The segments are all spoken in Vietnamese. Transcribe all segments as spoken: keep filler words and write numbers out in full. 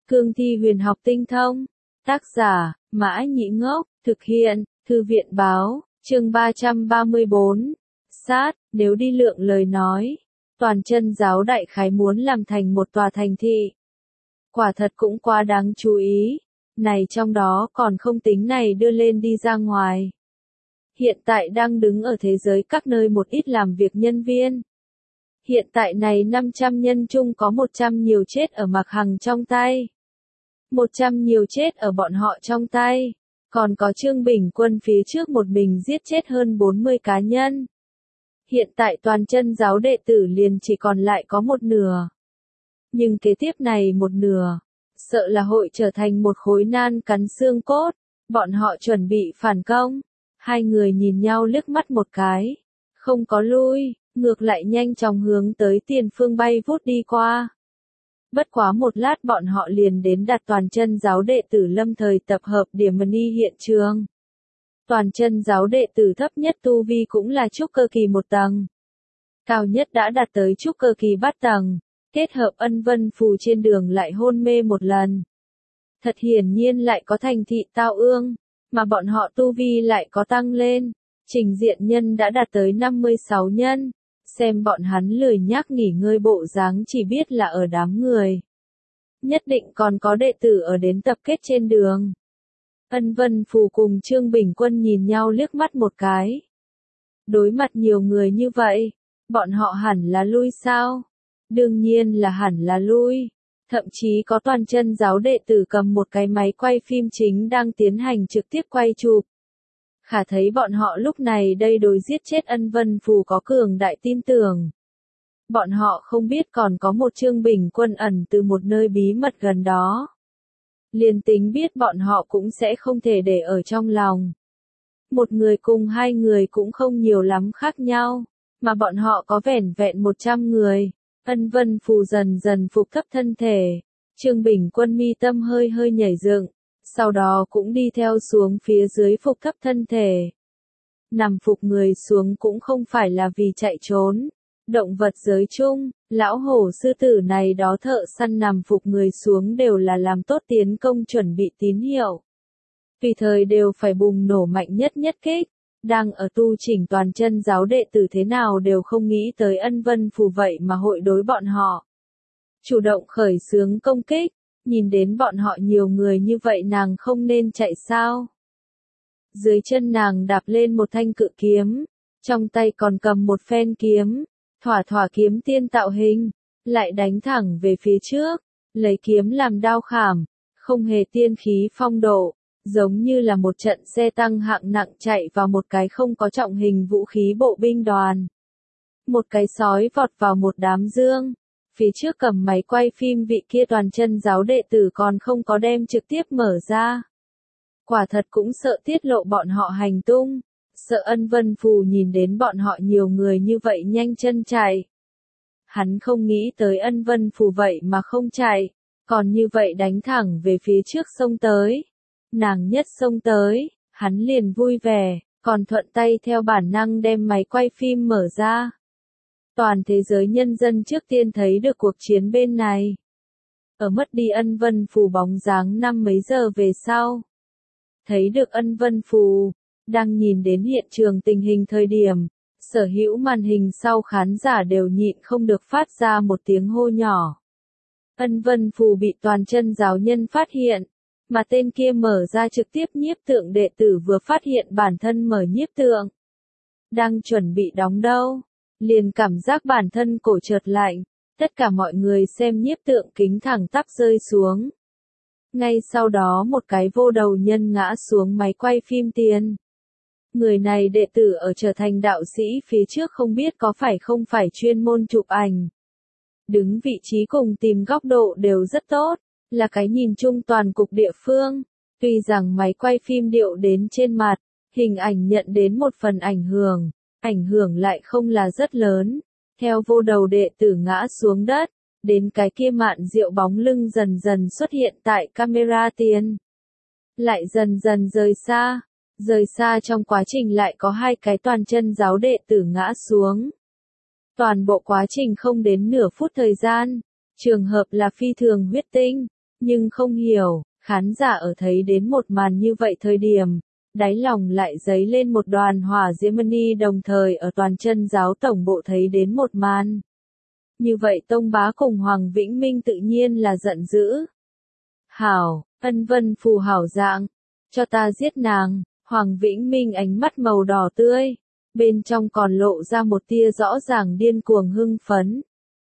Cương thi huyền học tinh thông. Tác giả, Mã Nhĩ Ngốc, thực hiện, Thư viện Báo, chương ba trăm ba mươi bốn. Sát, nếu đi lượng lời nói, toàn chân giáo đại khái muốn làm thành một tòa thành thị. Quả thật cũng quá đáng chú ý, này trong đó còn không tính này đưa lên đi ra ngoài. Hiện tại đang đứng ở thế giới các nơi một ít làm việc nhân viên. Hiện tại này năm trăm nhân chung có một trăm nhiều chết ở Mạc Hằng trong tay. một trăm nhiều chết ở bọn họ trong tay. Còn có Trương Bình Quân phía trước một mình giết chết hơn bốn mươi cá nhân. Hiện tại toàn chân giáo đệ tử liền chỉ còn lại có một nửa. Nhưng kế tiếp này một nửa, sợ là hội trở thành một khối nan cắn xương cốt. Bọn họ chuẩn bị phản công. Hai người nhìn nhau liếc mắt một cái. Không có lui, ngược lại nhanh chóng hướng tới tiền phương bay vút đi qua. Bất quá một lát bọn họ liền đến đạt toàn chân giáo đệ tử lâm thời tập hợp điểm ni hiện trường. Toàn chân giáo đệ tử thấp nhất tu vi cũng là trúc cơ kỳ một tầng. Cao nhất đã đạt tới trúc cơ kỳ bát tầng, kết hợp ân vân phù trên đường lại hôn mê một lần. Thật hiển nhiên lại có thành thị tao ương, mà bọn họ tu vi lại có tăng lên. Trình diện nhân đã đạt tới năm mươi sáu nhân. Xem bọn hắn lười nhác nghỉ ngơi bộ dáng chỉ biết là ở đám người. Nhất định còn có đệ tử ở đến tập kết trên đường. Ân Vân Phù cùng Trương Bình Quân nhìn nhau liếc mắt một cái. Đối mặt nhiều người như vậy, bọn họ hẳn là lui sao? Đương nhiên là hẳn là lui. Thậm chí có toàn chân giáo đệ tử cầm một cái máy quay phim chính đang tiến hành trực tiếp quay chụp. Khả thấy bọn họ lúc này đây đối giết chết Ân Vân Phù có cường đại tin tưởng. Bọn họ không biết còn có một Trương Bình Quân ẩn từ một nơi bí mật gần đó. Liền tính biết bọn họ cũng sẽ không thể để ở trong lòng. Một người cùng hai người cũng không nhiều lắm khác nhau, mà bọn họ có vẻn vẹn một trăm người. Ân Vân Phù dần dần phục thấp thân thể. Trương Bình Quân mi tâm hơi hơi nhảy dựng. Sau đó cũng đi theo xuống phía dưới phục thấp thân thể. Nằm phục người xuống cũng không phải là vì chạy trốn. Động vật giới chung, lão hổ sư tử này đó thợ săn nằm phục người xuống đều là làm tốt tiến công chuẩn bị tín hiệu. Tùy thời đều phải bùng nổ mạnh nhất nhất kích. Đang ở tu chỉnh toàn chân giáo đệ tử thế nào đều không nghĩ tới Ân Vân Phù vậy mà hội đối bọn họ. Chủ động khởi xướng công kích. Nhìn đến bọn họ nhiều người như vậy nàng không nên chạy sao? Dưới chân nàng đạp lên một thanh cự kiếm, trong tay còn cầm một phen kiếm, thỏa thỏa kiếm tiên tạo hình, lại đánh thẳng về phía trước, lấy kiếm làm đao khảm, không hề tiên khí phong độ, giống như là một trận xe tăng hạng nặng chạy vào một cái không có trọng hình vũ khí bộ binh đoàn. Một cái sói vọt vào một đám dương. Phía trước cầm máy quay phim vị kia toàn chân giáo đệ tử còn không có đem trực tiếp mở ra. Quả thật cũng sợ tiết lộ bọn họ hành tung, sợ Ân Vân Phù nhìn đến bọn họ nhiều người như vậy nhanh chân chạy. Hắn không nghĩ tới Ân Vân Phù vậy mà không chạy, còn như vậy đánh thẳng về phía trước sông tới. Nàng nhất sông tới, hắn liền vui vẻ, còn thuận tay theo bản năng đem máy quay phim mở ra. Toàn thế giới nhân dân trước tiên thấy được cuộc chiến bên này. Ở mất đi Ân Vân Phù bóng dáng năm mấy giờ về sau. Thấy được Ân Vân Phù, đang nhìn đến hiện trường tình hình thời điểm, sở hữu màn hình sau khán giả đều nhịn không được phát ra một tiếng hô nhỏ. Ân Vân Phù bị toàn chân giáo nhân phát hiện, mà tên kia mở ra trực tiếp nhiếp tượng đệ tử vừa phát hiện bản thân mở nhiếp tượng. Đang chuẩn bị đóng đâu. Liền cảm giác bản thân cổ chợt lạnh, tất cả mọi người xem nhiếp tượng kính thẳng tắp rơi xuống. Ngay sau đó một cái vô đầu nhân ngã xuống máy quay phim tiền. Người này đệ tử ở trở thành đạo sĩ phía trước không biết có phải không phải chuyên môn chụp ảnh. Đứng vị trí cùng tìm góc độ đều rất tốt, là cái nhìn chung toàn cục địa phương. Tuy rằng máy quay phim điệu đến trên mặt, hình ảnh nhận đến một phần ảnh hưởng. Ảnh hưởng lại không là rất lớn. Theo vô đầu đệ tử ngã xuống đất, đến cái kia mạn diệu bóng lưng dần dần xuất hiện tại camera tiền. Lại dần dần rời xa. Rời xa trong quá trình lại có hai cái toàn chân giáo đệ tử ngã xuống. Toàn bộ quá trình không đến nửa phút thời gian. Trường hợp là phi thường huyết tinh. Nhưng không hiểu, khán giả ở thấy đến một màn như vậy thời điểm, đáy lòng lại dấy lên một đoàn hỏa diễm mani, đồng thời ở toàn chân giáo tổng bộ thấy đến một màn. Như vậy Tông Bá cùng Hoàng Vĩnh Minh tự nhiên là giận dữ. Hảo, Ân Vân Phù hảo dạng, cho ta giết nàng. Hoàng Vĩnh Minh ánh mắt màu đỏ tươi, bên trong còn lộ ra một tia rõ ràng điên cuồng hưng phấn.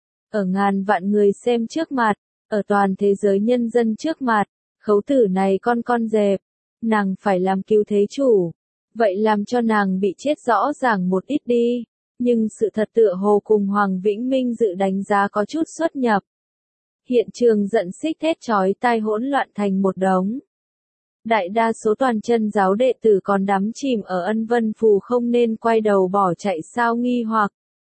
Ở ngàn vạn người xem trước mặt, ở toàn thế giới nhân dân trước mặt, khấu tử này con con dẹp, nàng phải làm cứu thế chủ, vậy làm cho nàng bị chết rõ ràng một ít đi, nhưng sự thật tựa hồ cùng Hoàng Vĩnh Minh dự đánh giá có chút xuất nhập. Hiện trường giận xích thét chói tai hỗn loạn thành một đống. Đại đa số toàn chân giáo đệ tử còn đắm chìm ở Ân Vân Phù không nên quay đầu bỏ chạy sao nghi hoặc.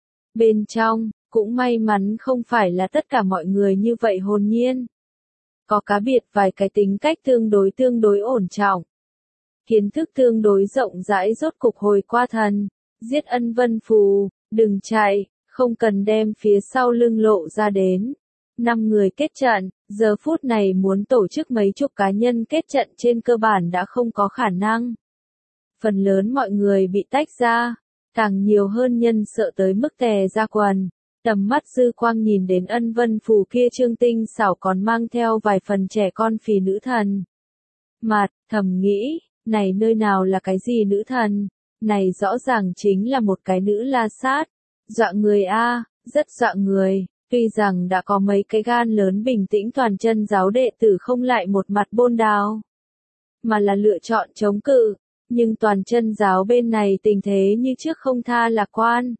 Bên trong, cũng may mắn không phải là tất cả mọi người như vậy hồn nhiên. Có cá biệt vài cái tính cách tương đối tương đối ổn trọng. Kiến thức tương đối rộng rãi rốt cục hồi qua thần. Giết Ân Vân Phù, đừng chạy, không cần đem phía sau lưng lộ ra đến. Năm người kết trận, giờ phút này muốn tổ chức mấy chục cá nhân kết trận trên cơ bản đã không có khả năng. Phần lớn mọi người bị tách ra, càng nhiều hơn nhân sợ tới mức tè ra quần. Tầm mắt dư quang nhìn đến Ân Vân Phù kia trương tinh xảo còn mang theo vài phần trẻ con phì nữ thần. Mặt, thầm nghĩ, này nơi nào là cái gì nữ thần, này rõ ràng chính là một cái nữ la sát. Dọa người a, rất dọa người. Tuy rằng đã có mấy cái gan lớn bình tĩnh toàn chân giáo đệ tử không lại một mặt bôn đào, mà là lựa chọn chống cự, nhưng toàn chân giáo bên này tình thế như trước không tha lạc quan.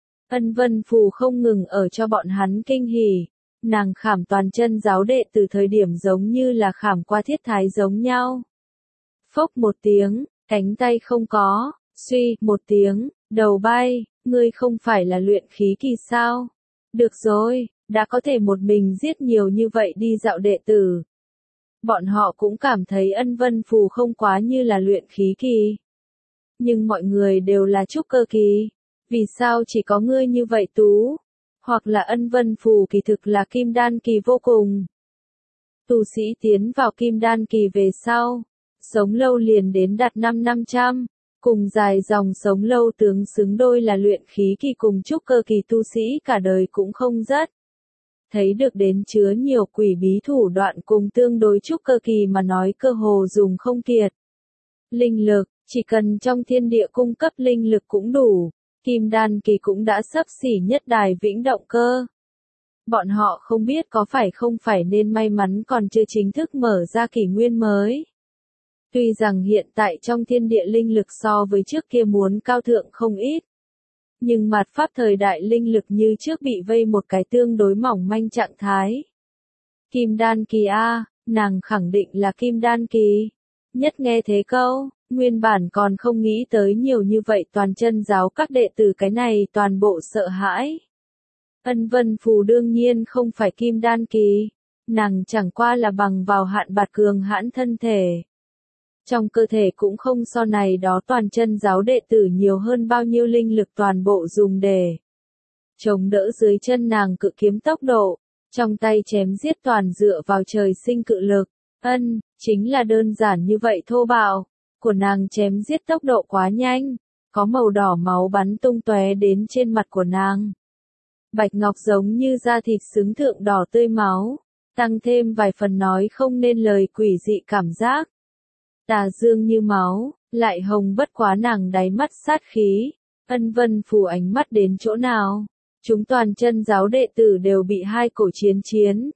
Ân Vân Phù không ngừng ở cho bọn hắn kinh hỉ, nàng khảm toàn chân giáo đệ từ thời điểm giống như là khảm qua thiết thái giống nhau. Phốc một tiếng, cánh tay không có, suy một tiếng, đầu bay, ngươi không phải là luyện khí kỳ sao? Được rồi, đã có thể một mình giết nhiều như vậy đi dạo đệ tử. Bọn họ cũng cảm thấy Ân Vân Phù không quá như là luyện khí kỳ. Nhưng mọi người đều là trúc cơ kỳ. Vì sao chỉ có ngươi như vậy tú? Hoặc là Ân Vân Phù kỳ thực là kim đan kỳ vô cùng. Tu sĩ tiến vào kim đan kỳ về sau, sống lâu liền đến đạt năm năm trăm. Cùng dài dòng sống lâu tướng xứng đôi là luyện khí kỳ cùng trúc cơ kỳ tu sĩ cả đời cũng không rất. Thấy được đến chứa nhiều quỷ bí thủ đoạn cùng tương đối trúc cơ kỳ mà nói cơ hồ dùng không kiệt. Linh lực, chỉ cần trong thiên địa cung cấp linh lực cũng đủ, kim đan kỳ cũng đã sắp xỉ nhất đài vĩnh động cơ. Bọn họ không biết có phải không phải nên may mắn còn chưa chính thức mở ra kỷ nguyên mới. Tuy rằng hiện tại trong thiên địa linh lực so với trước kia muốn cao thượng không ít. Nhưng mạt pháp thời đại linh lực như trước bị vây một cái tương đối mỏng manh trạng thái. Kim đan kỳ A, nàng khẳng định là kim đan kỳ. Nhất nghe thế câu, nguyên bản còn không nghĩ tới nhiều như vậy toàn chân giáo các đệ tử cái này toàn bộ sợ hãi. Ân Vân Phù đương nhiên không phải kim đan kỳ. Nàng chẳng qua là bằng vào hạn bạt cường hãn thân thể. Trong cơ thể cũng không so này đó toàn chân giáo đệ tử nhiều hơn bao nhiêu linh lực toàn bộ dùng để chống đỡ dưới chân nàng cự kiếm tốc độ, trong tay chém giết toàn dựa vào trời sinh cự lực. Ân, chính là đơn giản như vậy thô bạo, của nàng chém giết tốc độ quá nhanh, có màu đỏ máu bắn tung tóe đến trên mặt của nàng. Bạch ngọc giống như da thịt xứng thượng đỏ tươi máu, tăng thêm vài phần nói không nên lời quỷ dị cảm giác. Tà dương như máu, lại hồng bất quá nàng đáy mắt sát khí. Ân Vân Phù ánh mắt đến chỗ nào, chúng toàn chân giáo đệ tử đều bị hai cổ chiến chiến.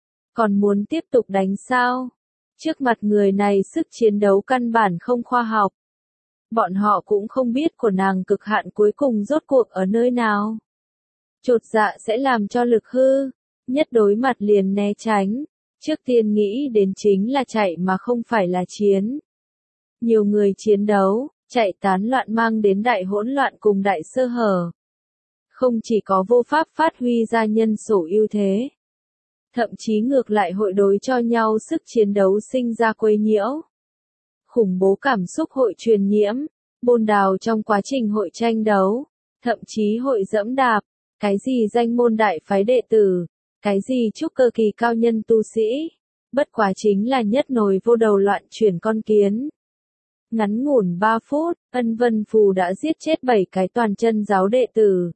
Còn muốn tiếp tục đánh sao? Trước mặt người này sức chiến đấu căn bản không khoa học. Bọn họ cũng không biết của nàng cực hạn cuối cùng rốt cuộc ở nơi nào. Chột dạ sẽ làm cho lực hư, nhất đối mặt liền né tránh. Trước tiên nghĩ đến chính là chạy mà không phải là chiến. Nhiều người chiến đấu, chạy tán loạn mang đến đại hỗn loạn cùng đại sơ hở. Không chỉ có vô pháp phát huy ra nhân số ưu thế, thậm chí ngược lại hội đối cho nhau sức chiến đấu sinh ra quấy nhiễu. Khủng bố cảm xúc hội truyền nhiễm, bôn đào trong quá trình hội tranh đấu, thậm chí hội dẫm đạp, cái gì danh môn đại phái đệ tử, cái gì trúc cơ kỳ cao nhân tu sĩ, Bất quá chính là nhất nồi vô đầu loạn chuyển con kiến. Ngắn ngủn ba phút, Ân Vân Phù đã giết chết bảy cái toàn chân giáo đệ tử.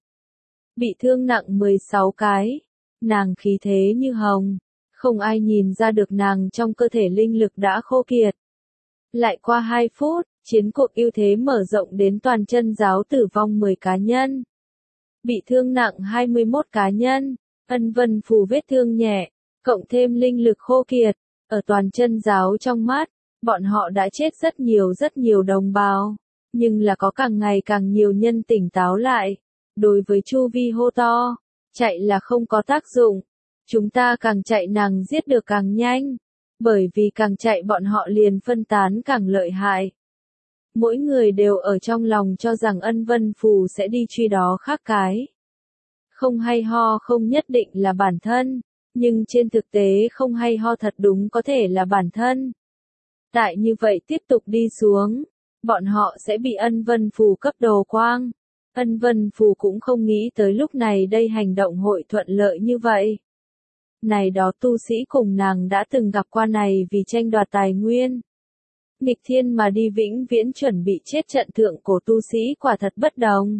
Bị thương nặng mười sáu cái. Nàng khí thế như hồng. Không ai nhìn ra được nàng trong cơ thể linh lực đã khô kiệt. Lại qua hai phút, chiến cuộc ưu thế mở rộng đến toàn chân giáo tử vong mười cá nhân. Bị thương nặng hai mươi mốt cá nhân. Ân Vân Phù vết thương nhẹ, cộng thêm linh lực khô kiệt. Ở toàn chân giáo trong mắt, bọn họ đã chết rất nhiều rất nhiều đồng bào. Nhưng là có càng ngày càng nhiều nhân tỉnh táo lại. Đối với Chu Vi hô to, chạy là không có tác dụng. Chúng ta càng chạy nàng giết được càng nhanh. Bởi vì càng chạy bọn họ liền phân tán càng lợi hại. Mỗi người đều ở trong lòng cho rằng Ân Vân Phù sẽ đi truy đó khác cái. Không hay ho không nhất định là bản thân. Nhưng trên thực tế không hay ho thật đúng có thể là bản thân. Tại như vậy tiếp tục đi xuống, bọn họ sẽ bị Ân Vân Phù cấp đồ quang. Ân Vân Phù cũng không nghĩ tới lúc này đây hành động hội thuận lợi như vậy. Này đó tu sĩ cùng nàng đã từng gặp qua này vì tranh đoạt tài nguyên. Nghịch thiên mà đi vĩnh viễn chuẩn bị chết trận thượng cổ tu sĩ quả thật bất đồng.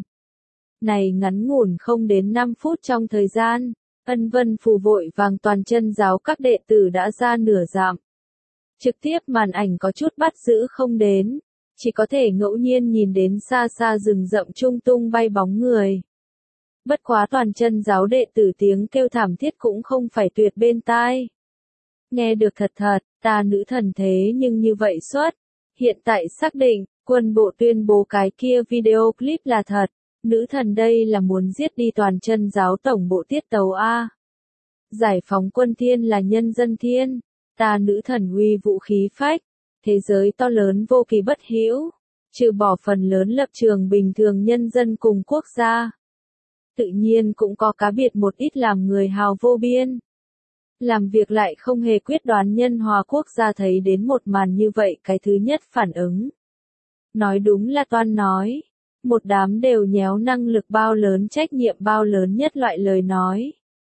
Này ngắn ngủn không đến năm phút trong thời gian, Ân Vân Phù vội vàng toàn chân giáo các đệ tử đã ra nửa dặm. Trực tiếp màn ảnh có chút bắt giữ không đến, chỉ có thể ngẫu nhiên nhìn đến xa xa rừng rậm trung tung bay bóng người. Bất quá toàn chân giáo đệ tử tiếng kêu thảm thiết cũng không phải tuyệt bên tai. Nghe được thật thật, ta nữ thần thế nhưng như vậy xuất. Hiện tại xác định, quân bộ tuyên bố cái kia video clip là thật. Nữ thần đây là muốn giết đi toàn chân giáo tổng bộ tiết tấu A. Giải phóng quân thiên là nhân dân thiên. Ta nữ thần uy vũ khí phách. Thế giới to lớn vô kỳ bất hữu. Trừ bỏ phần lớn lập trường bình thường nhân dân cùng quốc gia. Tự nhiên cũng có cá biệt một ít làm người hào vô biên. Làm việc lại không hề quyết đoán nhân hòa quốc gia thấy đến một màn như vậy cái thứ nhất phản ứng. Nói đúng là toan nói. Một đám đều nhéo năng lực bao lớn trách nhiệm bao lớn nhất loại lời nói.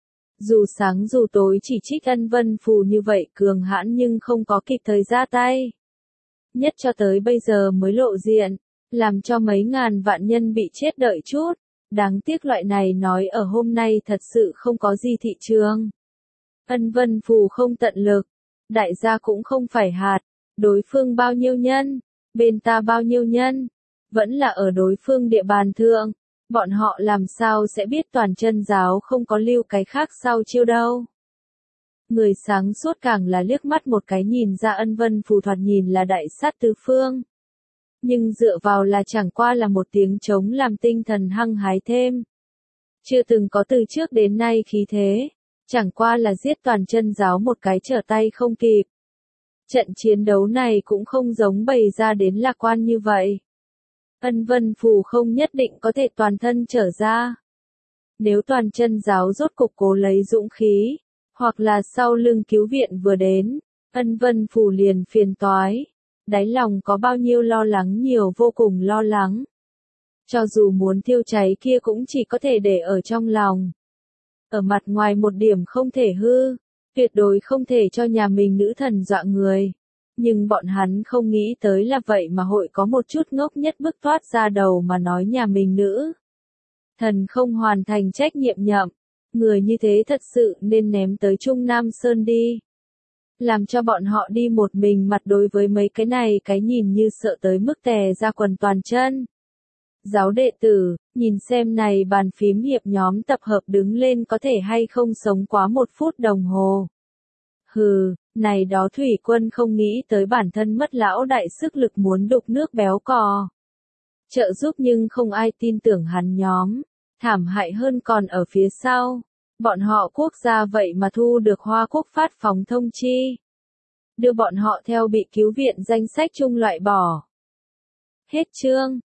Dù sáng dù tối chỉ trích Ân Vân Phù như vậy cường hãn nhưng không có kịp thời ra tay. Nhất cho tới bây giờ mới lộ diện, làm cho mấy ngàn vạn nhân bị chết đợi chút. Đáng tiếc loại này nói ở hôm nay thật sự không có gì thị trường. Ân Vân Phù không tận lực, đại gia cũng không phải hạt, đối phương bao nhiêu nhân, bên ta bao nhiêu nhân, vẫn là ở đối phương địa bàn thượng, bọn họ làm sao sẽ biết toàn chân giáo không có lưu cái khác sau chiêu đâu. Người sáng suốt càng là liếc mắt một cái nhìn ra Ân Vân Phù thoạt nhìn là đại sát tứ phương. Nhưng dựa vào là chẳng qua là một tiếng trống làm tinh thần hăng hái thêm. Chưa từng có từ trước đến nay khí thế, chẳng qua là giết toàn chân giáo một cái trở tay không kịp. Trận chiến đấu này cũng không giống bày ra đến lạc quan như vậy. Ân Vân Phù không nhất định có thể toàn thân trở ra. Nếu toàn chân giáo rốt cục cố lấy dũng khí, hoặc là sau lưng cứu viện vừa đến, Ân Vân Phù liền phiền toái. Đáy lòng có bao nhiêu lo lắng nhiều vô cùng lo lắng. Cho dù muốn thiêu cháy kia cũng chỉ có thể để ở trong lòng. Ở mặt ngoài một điểm không thể hư, tuyệt đối không thể cho nhà mình nữ thần dọa người. Nhưng bọn hắn không nghĩ tới là vậy mà hội có một chút ngốc nhất bức thoát ra đầu mà nói nhà mình nữ thần không hoàn thành trách nhiệm nhậm. Người như thế thật sự nên ném tới Trung Nam Sơn đi. Làm cho bọn họ đi một mình mặt đối với mấy cái này cái nhìn như sợ tới mức tè ra quần toàn chân. Giáo đệ tử, nhìn xem này bàn phím hiệp nhóm tập hợp đứng lên có thể hay không sống quá một phút đồng hồ. Hừ, này đó thủy quân không nghĩ tới bản thân mất lão đại sức lực muốn đục nước béo cò. Trợ giúp nhưng không ai tin tưởng hắn nhóm. Thảm hại hơn còn ở phía sau. Bọn họ quốc gia vậy mà thu được Hoa Quốc phát phóng thông chi. Đưa bọn họ theo bị cứu viện danh sách chung loại bỏ. Hết chương.